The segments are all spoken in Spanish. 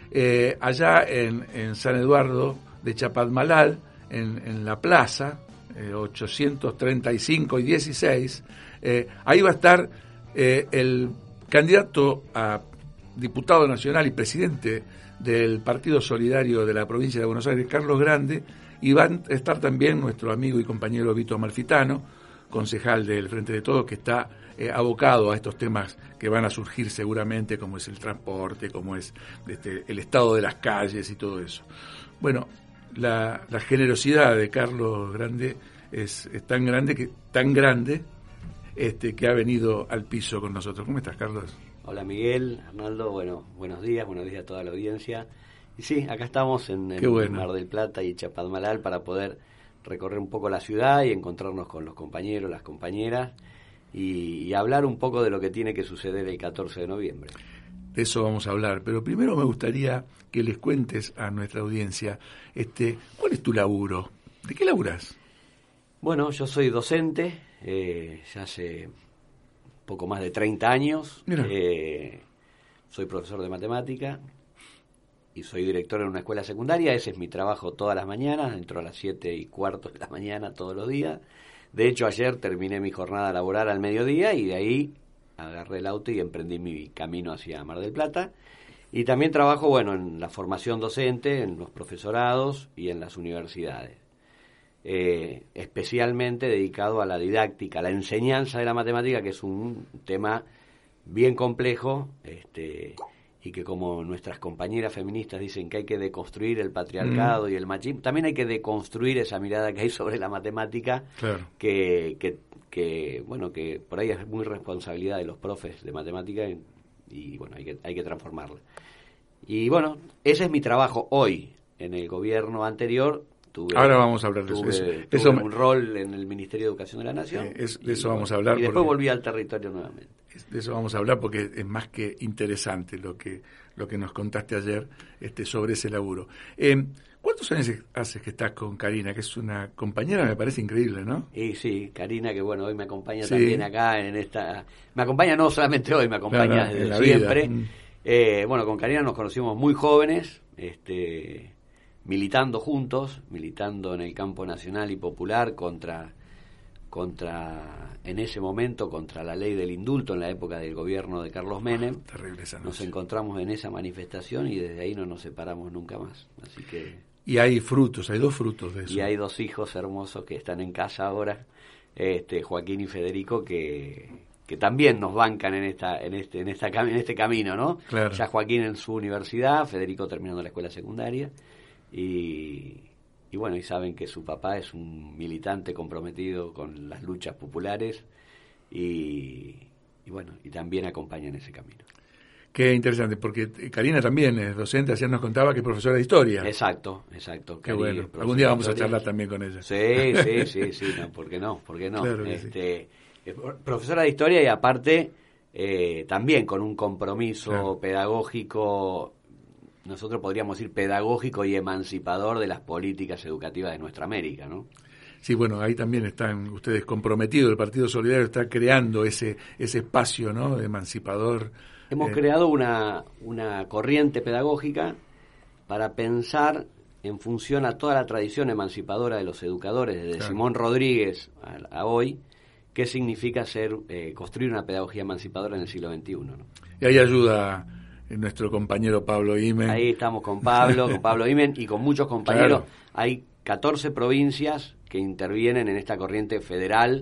allá en San Eduardo de Chapadmalal, en la plaza, 835 y 16, ahí va a estar el candidato a diputado nacional y presidente del Partido Solidario de la provincia de Buenos Aires, Carlos Grande, y va a estar también nuestro amigo y compañero Vito Amalfitano, concejal del Frente de Todos, que está abocado a estos temas que van a surgir seguramente, como es el transporte, como es el estado de las calles y todo eso. Bueno, la generosidad de Carlos Grande es tan grande que ha venido al piso con nosotros. ¿Cómo estás, Carlos? Hola, Miguel, Arnaldo, buenos días a toda la audiencia. Y sí, acá estamos en Mar del Plata y Chapadmalal para poder recorrer un poco la ciudad y encontrarnos con los compañeros, las compañeras y hablar un poco de lo que tiene que suceder el 14 de noviembre. De eso vamos a hablar, pero primero me gustaría que les cuentes a nuestra audiencia ¿cuál es tu laburo? ¿De qué laburás? Bueno, yo soy docente, ya hace poco más de 30 años. Soy profesor de matemática y soy director en una escuela secundaria. Ese es mi trabajo todas las mañanas, entro a las 7:15 de la mañana todos los días. De hecho, ayer terminé mi jornada laboral al mediodía y de ahí agarré el auto y emprendí mi camino hacia Mar del Plata. Y también trabajo, en la formación docente, en los profesorados y en las universidades. Especialmente dedicado a la didáctica, a la enseñanza de la matemática, que es un tema bien complejo, y que, como nuestras compañeras feministas dicen que hay que deconstruir el patriarcado y el machismo, también hay que deconstruir esa mirada que hay sobre la matemática, claro, que por ahí es muy responsabilidad de los profes de matemática y hay que transformarla. Y ese es mi trabajo hoy. En el gobierno anterior ahora vamos a hablar de tuve un rol en el Ministerio de Educación de la Nación. De eso vamos a hablar. Y después volví al territorio nuevamente. De eso vamos a hablar porque es más que interesante lo que nos contaste ayer sobre ese laburo. ¿Cuántos años hace que estás con Karina, que es una compañera, me parece increíble, ¿no? Y sí, Karina, que hoy me acompaña también acá en esta... Me acompaña no solamente hoy, me acompaña desde siempre. Con Karina nos conocimos muy jóvenes, militando juntos, militando en el campo nacional y popular contra en ese momento contra la ley del indulto en la época del gobierno de Carlos Menem. Terrible esa noche. Nos encontramos en esa manifestación y desde ahí no nos separamos nunca más. Así que y hay frutos, hay 2 frutos de eso. Y hay 2 hijos hermosos que están en casa ahora, Joaquín y Federico, que también nos bancan en este camino, ¿no? Claro. Ya Joaquín en su universidad, Federico terminando la escuela secundaria y saben que su papá es un militante comprometido con las luchas populares y también acompañan ese camino. Qué interesante, porque Karina también es docente, ayer nos contaba que es profesora de historia. Exacto. Qué bueno, algún día vamos a charlar también con ella. Sí, no, ¿por qué no? Claro que sí. Profesora de historia y aparte también con un compromiso pedagógico, nosotros podríamos decir pedagógico y emancipador de las políticas educativas de nuestra América, ¿no? Sí, ahí también están ustedes comprometidos, el Partido Solidario está creando ese espacio, ¿no?, emancipador. Hemos creado una corriente pedagógica para pensar en función a toda la tradición emancipadora de los educadores, desde Simón Rodríguez a hoy, qué significa construir una pedagogía emancipadora en el siglo XXI, ¿no? Y ahí ayuda nuestro compañero Pablo Imen. Ahí estamos con Pablo Imen y con muchos compañeros. Claro. Hay 14 provincias que intervienen en esta corriente federal,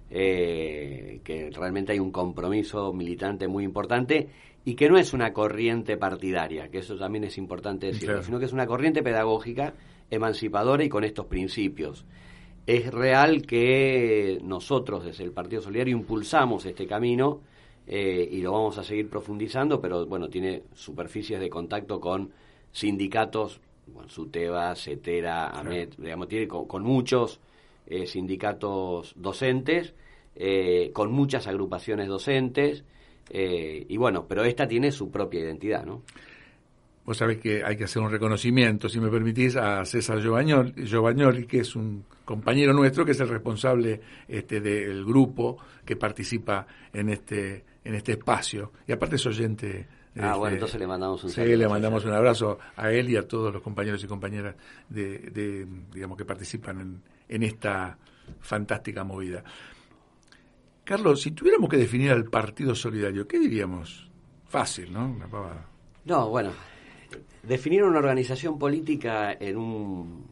que realmente hay un compromiso militante muy importante y que no es una corriente partidaria, que eso también es importante decirlo, sino que es una corriente pedagógica emancipadora y con estos principios. Es real que nosotros desde el Partido Solidario impulsamos este camino y lo vamos a seguir profundizando, pero tiene superficies de contacto con sindicatos, SUTEBA, CETERA, AMET, tiene con muchos sindicatos docentes, con muchas agrupaciones docentes, pero esta tiene su propia identidad, ¿no? Vos sabés que hay que hacer un reconocimiento, si me permitís, a César Giovagnoli, que es un compañero nuestro, que es el responsable del grupo que participa en este espacio, y aparte es oyente Bueno, entonces le mandamos un sí, saludo. le mandamos un abrazo a él y a todos los compañeros y compañeras digamos, que participan en esta fantástica movida. Carlos, si tuviéramos que definir al Partido Solidario, ¿qué diríamos? Fácil, ¿no? Una pavada. No, bueno, definir una organización política en un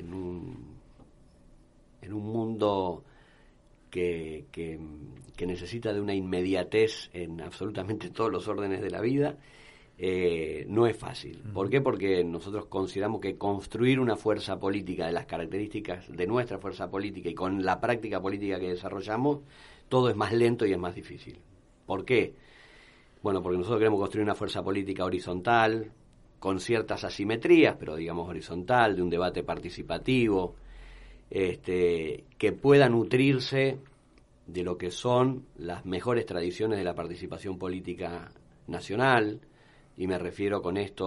mundo que necesita de una inmediatez en absolutamente todos los órdenes de la vida, no es fácil. ¿Por qué? Porque nosotros consideramos que construir una fuerza política de las características de nuestra fuerza política y con la práctica política que desarrollamos, todo es más lento y es más difícil. ¿Por qué? Bueno, porque nosotros queremos construir una fuerza política horizontal, con ciertas asimetrías, pero digamos horizontal, de un debate participativo, que pueda nutrirse de lo que son las mejores tradiciones de la participación política nacional, y me refiero con esto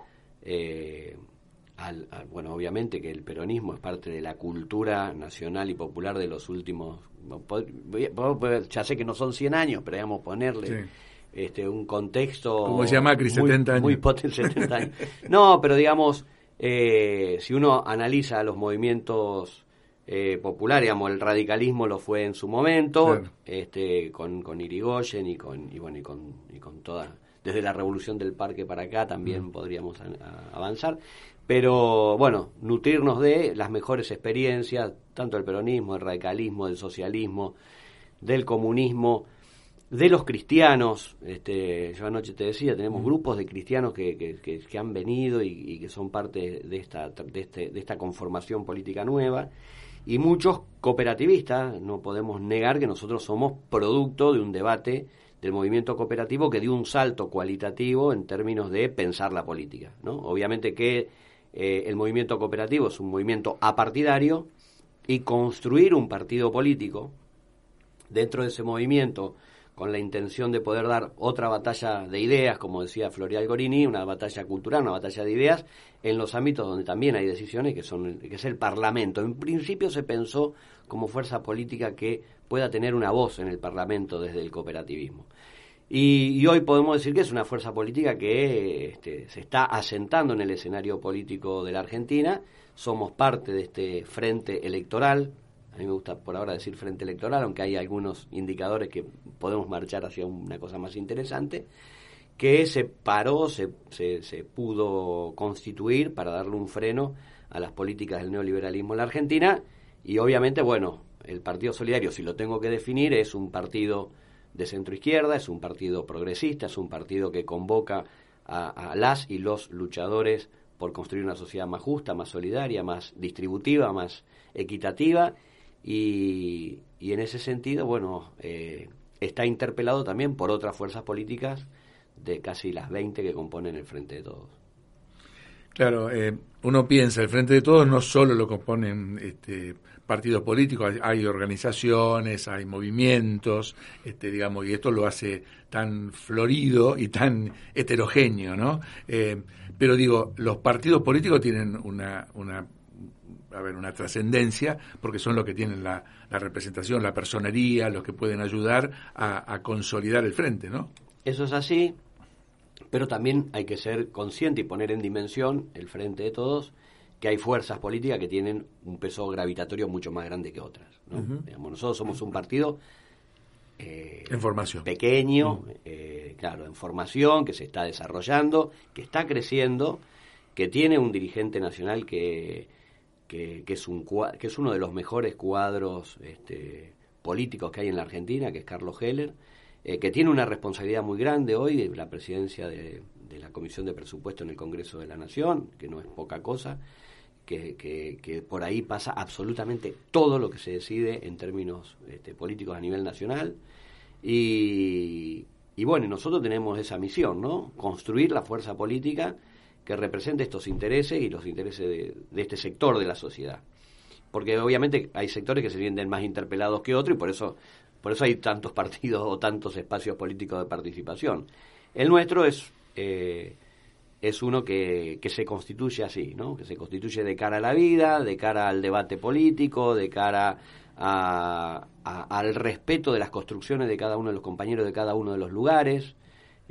bueno, obviamente que el peronismo es parte de la cultura nacional y popular de los últimos, ya sé que no son 100 años, pero digamos ponerle un contexto, como decía Macri, 70 años. Muy potente, 70 años. No, pero digamos, si uno analiza los movimientos populares, digamos, el radicalismo lo fue en su momento, claro, con Irigoyen y con toda, desde la Revolución del Parque para acá también podríamos avanzar, pero bueno, nutrirnos de las mejores experiencias, tanto del peronismo, del radicalismo, del socialismo, del comunismo, de los cristianos. Yo anoche te decía, tenemos grupos de cristianos que han venido y que son parte de esta conformación política nueva, y muchos cooperativistas. No podemos negar que nosotros somos producto de un debate del movimiento cooperativo que dio un salto cualitativo en términos de pensar la política, ¿no? Obviamente que el movimiento cooperativo es un movimiento apartidario, y construir un partido político dentro de ese movimiento con la intención de poder dar otra batalla de ideas, como decía Florial Gorini, una batalla cultural, una batalla de ideas, en los ámbitos donde también hay decisiones, que es el Parlamento. En principio se pensó como fuerza política que pueda tener una voz en el Parlamento desde el cooperativismo. Y hoy podemos decir que es una fuerza política que se está asentando en el escenario político de la Argentina. Somos parte de este frente electoral. A mí me gusta por ahora decir frente electoral, aunque hay algunos indicadores que podemos marchar hacia una cosa más interesante, que se pudo constituir para darle un freno a las políticas del neoliberalismo en la Argentina. Y obviamente, bueno, el Partido Solidario, si lo tengo que definir, es un partido de centro-izquierda, es un partido progresista, es un partido que convoca a las y los luchadores por construir una sociedad más justa, más solidaria, más distributiva, más equitativa. Y en ese sentido, bueno, está interpelado también por otras fuerzas políticas de casi las 20 que componen el Frente de Todos. Claro, uno piensa, el Frente de Todos no solo lo componen partidos políticos, hay organizaciones, hay movimientos, digamos, y esto lo hace tan florido y tan heterogéneo, ¿no? Pero digo, los partidos políticos tienen una trascendencia, porque son los que tienen la representación, la personería, los que pueden ayudar a consolidar el frente, ¿no? Eso es así, pero también hay que ser consciente y poner en dimensión el Frente de Todos, que hay fuerzas políticas que tienen un peso gravitatorio mucho más grande que otras, ¿no? Digamos, nosotros somos un partido en formación, pequeño, claro, en formación, que se está desarrollando, que está creciendo, que tiene un dirigente nacional que es uno de los mejores cuadros políticos que hay en la Argentina, que es Carlos Heller, que tiene una responsabilidad muy grande hoy de la presidencia de la Comisión de Presupuesto en el Congreso de la Nación, que no es poca cosa, que por ahí pasa absolutamente todo lo que se decide en términos políticos a nivel nacional. Y bueno, nosotros tenemos esa misión, ¿no? Construir la fuerza política que represente estos intereses y los intereses de este sector de la sociedad. Porque obviamente hay sectores que se sienten más interpelados que otros, y por eso hay tantos partidos o tantos espacios políticos de participación. El nuestro es uno que se constituye así, ¿no? Que se constituye de cara a la vida, de cara al debate político, de cara al respeto de las construcciones de cada uno de los compañeros de cada uno de los lugares.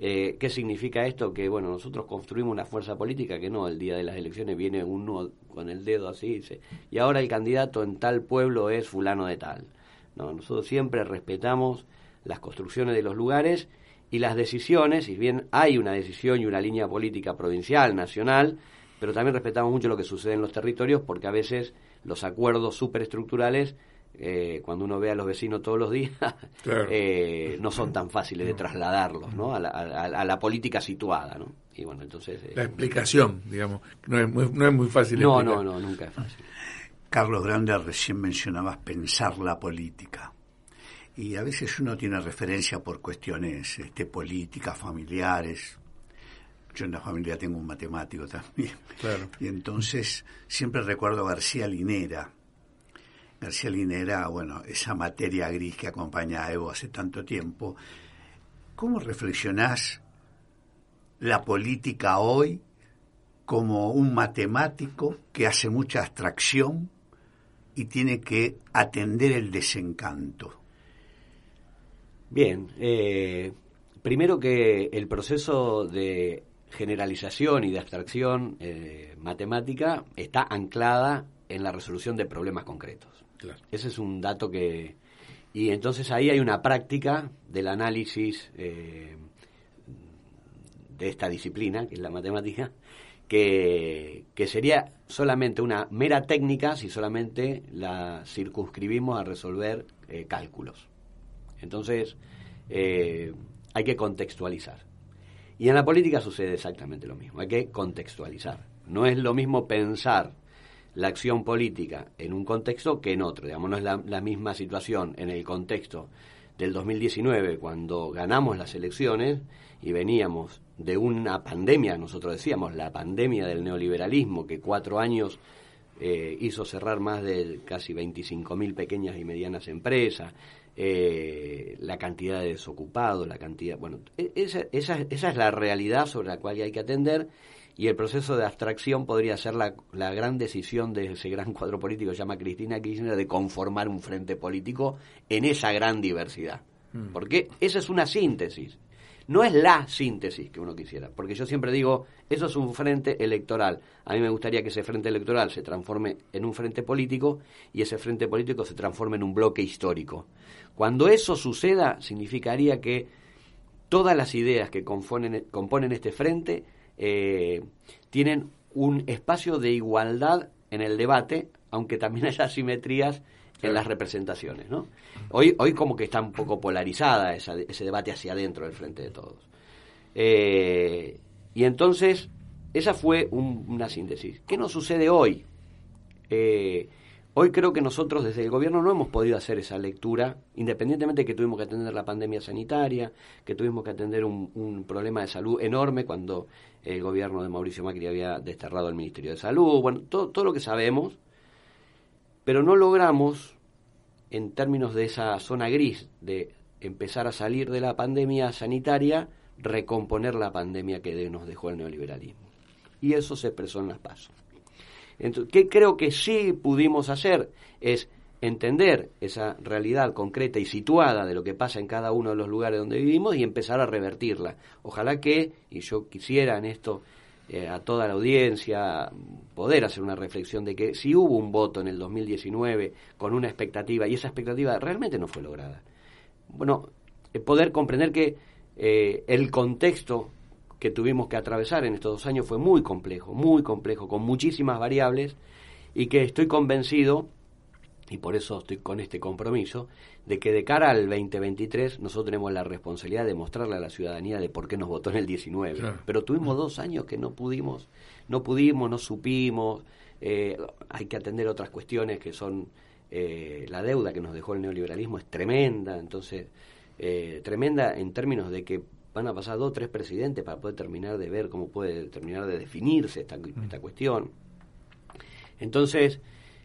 ¿Qué significa esto? Que bueno, nosotros construimos una fuerza política que no, el día de las elecciones viene uno con el dedo así y dice, y ahora el candidato en tal pueblo es fulano de tal. No, nosotros siempre respetamos las construcciones de los lugares y las decisiones, si bien hay una decisión y una línea política provincial, nacional, pero también respetamos mucho lo que sucede en los territorios, porque a veces los acuerdos superestructurales, cuando uno ve a los vecinos todos los días, claro, no son tan fáciles de trasladarlos, ¿no? a la política situada, ¿no? Y bueno, entonces la explicación, digamos, no es muy fácil de explicar. No, nunca es fácil. Carlos Grande, recién mencionabas pensar la política. Y a veces uno tiene referencia por cuestiones políticas, familiares. Yo en la familia tengo un matemático también. Claro. Y entonces siempre recuerdo a García Linera. García Linera, bueno, esa materia gris que acompaña a Evo hace tanto tiempo. ¿Cómo reflexionás la política hoy como un matemático que hace mucha abstracción y tiene que atender el desencanto? Bien, primero que el proceso de generalización y de abstracción matemática está anclada en la resolución de problemas concretos. Claro. Ese es un dato que... Y entonces ahí hay una práctica del análisis de esta disciplina, que es la matemática, que sería solamente una mera técnica si solamente la circunscribimos a resolver cálculos. Entonces, hay que contextualizar. Y en la política sucede exactamente lo mismo, hay que contextualizar. No es lo mismo pensar la acción política en un contexto que en otro. Digamos, no es la misma situación en el contexto del 2019, cuando ganamos las elecciones y veníamos de una pandemia, nosotros decíamos, la pandemia del neoliberalismo, que 4 años hizo cerrar más de casi 25.000 pequeñas y medianas empresas, la cantidad de desocupados, la cantidad... Bueno, esa es la realidad sobre la cual hay que atender, y el proceso de abstracción podría ser la gran decisión de ese gran cuadro político que se llama Cristina Kirchner, de conformar un frente político en esa gran diversidad. Porque esa es una síntesis. No es la síntesis que uno quisiera, porque yo siempre digo, eso es un frente electoral. A mí me gustaría que ese frente electoral se transforme en un frente político y ese frente político se transforme en un bloque histórico. Cuando eso suceda, significaría que todas las ideas que componen este frente tienen un espacio de igualdad en el debate, aunque también haya asimetrías en las representaciones, ¿no? Hoy como que está un poco polarizada ese debate hacia adentro del frente de todos. Y entonces, esa fue una síntesis. ¿Qué nos sucede hoy? Hoy creo que nosotros desde el gobierno no hemos podido hacer esa lectura, independientemente de que tuvimos que atender la pandemia sanitaria, que tuvimos que atender un problema de salud enorme cuando el gobierno de Mauricio Macri había desterrado al Ministerio de Salud, bueno, todo lo que sabemos, pero no logramos, en términos de esa zona gris, de empezar a salir de la pandemia sanitaria, recomponer la pandemia que nos dejó el neoliberalismo. Y eso se expresó en las PASO. Entonces, ¿qué creo que sí pudimos hacer? Es entender esa realidad concreta y situada de lo que pasa en cada uno de los lugares donde vivimos y empezar a revertirla. Ojalá que, y yo quisiera en esto a toda la audiencia poder hacer una reflexión de que si hubo un voto en el 2019 con una expectativa y esa expectativa realmente no fue lograda, bueno, poder comprender que el contexto que tuvimos que atravesar en estos 2 años fue muy complejo, con muchísimas variables, y que estoy convencido, y por eso estoy con este compromiso, de que de cara al 2023 nosotros tenemos la responsabilidad de mostrarle a la ciudadanía de por qué nos votó en el 19. Claro. Pero tuvimos 2 años que no supimos, hay que atender otras cuestiones que son la deuda que nos dejó el neoliberalismo es tremenda, entonces tremenda en términos de que van a pasar 2 o 3 presidentes para poder terminar de ver cómo puede terminar de definirse esta cuestión. Entonces,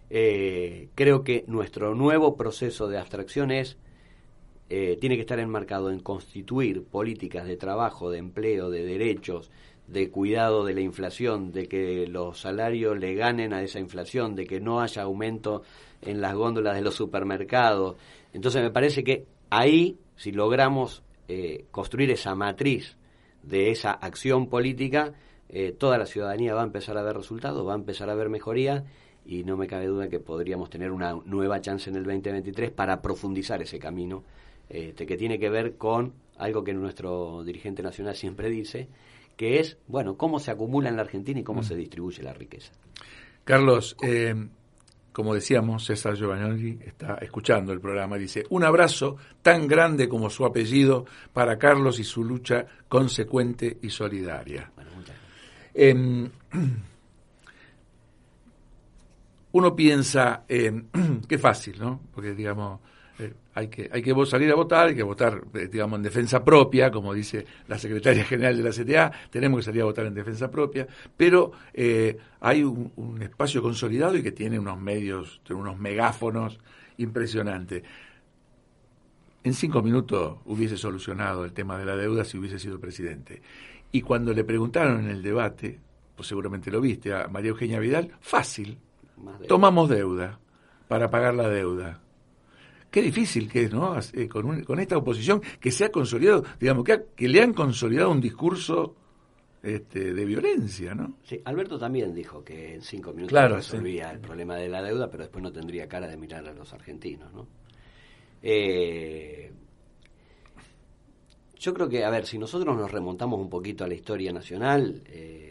creo que nuestro nuevo proceso de abstracción tiene que estar enmarcado en constituir políticas de trabajo, de empleo, de derechos, de cuidado de la inflación, de que los salarios le ganen a esa inflación, de que no haya aumento en las góndolas de los supermercados. Entonces me parece que ahí, si logramos construir esa matriz de esa acción política, toda la ciudadanía va a empezar a ver resultados, va a empezar a ver mejoría, y no me cabe duda que podríamos tener una nueva chance en el 2023 para profundizar ese camino, que tiene que ver con algo que nuestro dirigente nacional siempre dice, que es, bueno, cómo se acumula en la Argentina y cómo se distribuye la riqueza. Carlos, como decíamos, César Giovanoli está escuchando el programa, dice: un abrazo tan grande como su apellido para Carlos y su lucha consecuente y solidaria. Bueno, muchas gracias. Uno piensa, qué fácil, ¿no? Porque, digamos, hay que salir a votar, hay que votar, digamos, en defensa propia, como dice la secretaria general de la CTA, tenemos que salir a votar en defensa propia, pero hay un espacio consolidado y que tiene unos medios, unos megáfonos impresionantes. En 5 minutos hubiese solucionado el tema de la deuda si hubiese sido presidente. Y cuando le preguntaron en el debate, pues seguramente lo viste, a María Eugenia Vidal, fácil, tomamos deuda para pagar la deuda. Qué difícil que es, ¿no? Con esta oposición que se ha consolidado, digamos, que le han consolidado un discurso de violencia, ¿no? Sí, Alberto también dijo que en 5 minutos resolvía el problema de la deuda, pero después no tendría cara de mirar a los argentinos, ¿no? Yo creo que, a ver, si nosotros nos remontamos un poquito a la historia nacional,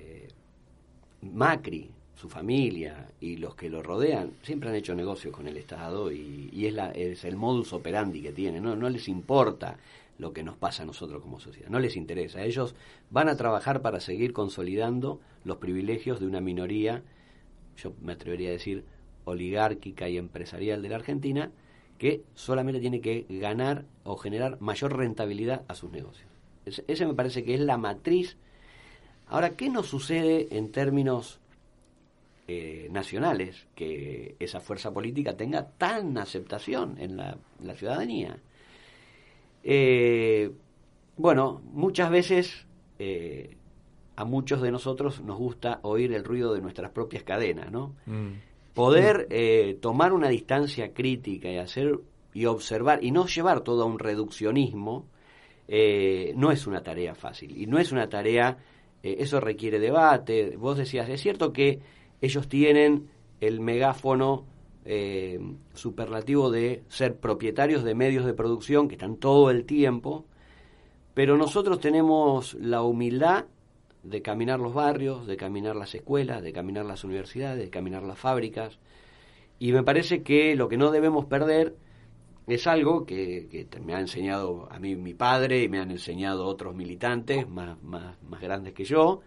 Macri, su familia y los que lo rodean siempre han hecho negocios con el Estado, y es el modus operandi que tienen, no les importa lo que nos pasa a nosotros como sociedad, no les interesa. Ellos van a trabajar para seguir consolidando los privilegios de una minoría, yo me atrevería a decir oligárquica y empresarial de la Argentina, que solamente tiene que ganar o generar mayor rentabilidad a sus negocios. Ese me parece que es la matriz. Ahora, ¿qué nos sucede en términos nacionales que esa fuerza política tenga tan aceptación en la ciudadanía? Bueno, muchas veces a muchos de nosotros nos gusta oír el ruido de nuestras propias cadenas, ¿no? Poder tomar una distancia crítica y observar y no llevar todo a un reduccionismo no es una tarea fácil, y no es una tarea, eso requiere debate. Vos decías, es cierto que ellos tienen el megáfono superlativo de ser propietarios de medios de producción que están todo el tiempo, pero nosotros tenemos la humildad de caminar los barrios, de caminar las escuelas, de caminar las universidades, de caminar las fábricas, y me parece que lo que no debemos perder es algo que me ha enseñado a mí mi padre y me han enseñado otros militantes más grandes que yo,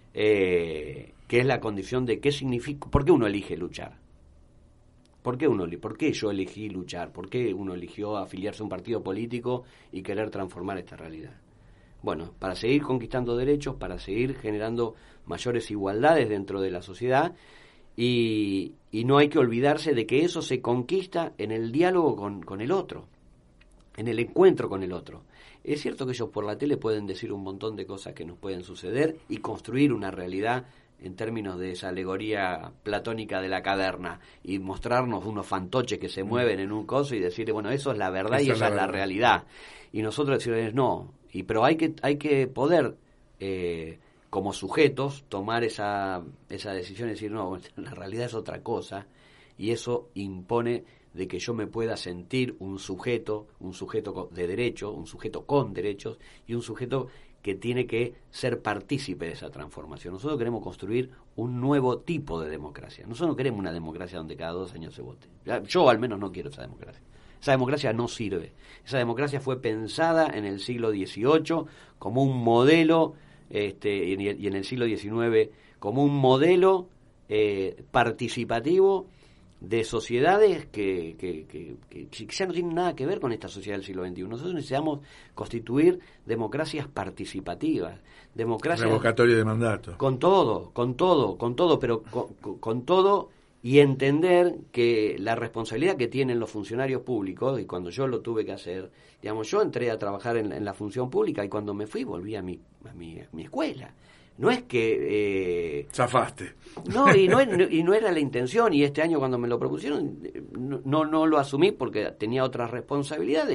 que es la condición de qué significa, por qué uno elige luchar, por qué yo elegí luchar, por qué uno eligió afiliarse a un partido político y querer transformar esta realidad. Bueno, para seguir conquistando derechos, para seguir generando mayores igualdades dentro de la sociedad, y no hay que olvidarse de que eso se conquista en el diálogo con el otro, en el encuentro con el otro. Es cierto que ellos por la tele pueden decir un montón de cosas que nos pueden suceder y construir una realidad en términos de esa alegoría platónica de la caverna y mostrarnos unos fantoches que se mueven en un coso y decir, bueno, eso es la verdad y esa es la realidad. Y nosotros decirles, no, pero hay que poder, como sujetos, tomar esa decisión y decir, no, la realidad es otra cosa, y eso impone de que yo me pueda sentir un sujeto de derecho, un sujeto con derechos y un sujeto que tiene que ser partícipe de esa transformación. Nosotros queremos construir un nuevo tipo de democracia. Nosotros no queremos una democracia donde cada 2 años se vote. Yo al menos no quiero esa democracia. Esa democracia no sirve. Esa democracia fue pensada en el siglo XVIII como un modelo, y en el siglo XIX como un modelo participativo de sociedades que ya no tienen nada que ver con esta sociedad del siglo XXI. Nosotros necesitamos constituir democracias participativas, democracias revocatorio de mandato, con todo, pero con todo, y entender que la responsabilidad que tienen los funcionarios públicos, y cuando yo lo tuve que hacer, digamos, yo entré a trabajar en la función pública y cuando me fui volví a mi escuela. No es que zafaste. No, y no era la intención, y este año cuando me lo propusieron no lo asumí porque tenía otras responsabilidades,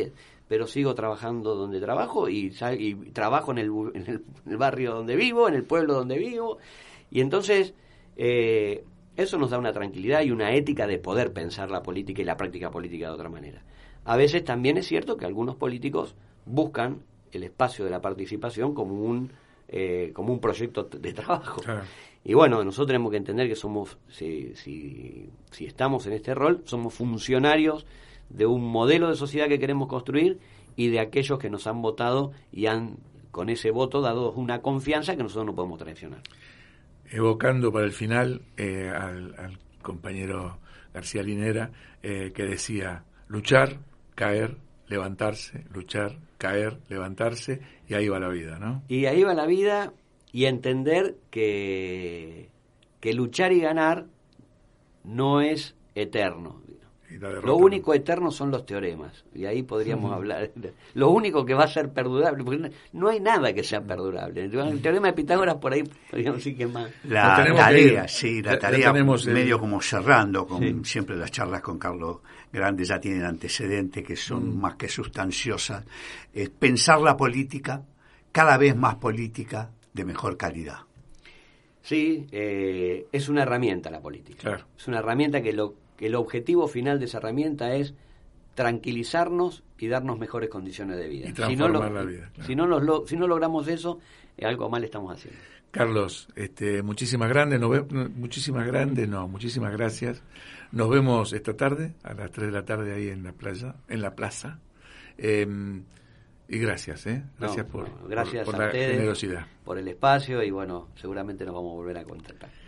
pero sigo trabajando donde trabajo y trabajo en el barrio donde vivo, en el pueblo donde vivo, y entonces eso nos da una tranquilidad y una ética de poder pensar la política y la práctica política de otra manera. A veces también es cierto que algunos políticos buscan el espacio de la participación como un proyecto de trabajo. Claro. Y bueno, nosotros tenemos que entender que somos, si estamos en este rol, somos funcionarios de un modelo de sociedad que queremos construir y de aquellos que nos han votado y han, con ese voto, dado una confianza que nosotros no podemos traicionar. Evocando para el final al compañero García Linera, que decía: luchar, caer, levantarse, luchar, caer, levantarse, y ahí va la vida, ¿no? Y ahí va la vida, y entender que luchar y ganar no es eterno. Lo único eterno son los teoremas, y ahí podríamos hablar. Lo único que va a ser perdurable, porque no hay nada que sea perdurable. El teorema de Pitágoras, por ahí podríamos decir que más. La tarea medio como cerrando, con siempre las charlas con Carlos Grande ya tienen antecedentes que son más que sustanciosas. Es pensar la política, cada vez más política, de mejor calidad. Sí, es una herramienta la política. Claro. Es una herramienta que el objetivo final de esa herramienta es tranquilizarnos y darnos mejores condiciones de vida. Y transformar la vida. Claro. Si no logramos eso, algo mal estamos haciendo. Carlos, muchísimas gracias. Nos vemos esta tarde a las 3 de la tarde ahí en la plaza. Y gracias, gracias por gracias por a la ustedes, generosidad, por el espacio, y bueno, seguramente nos vamos a volver a contactar.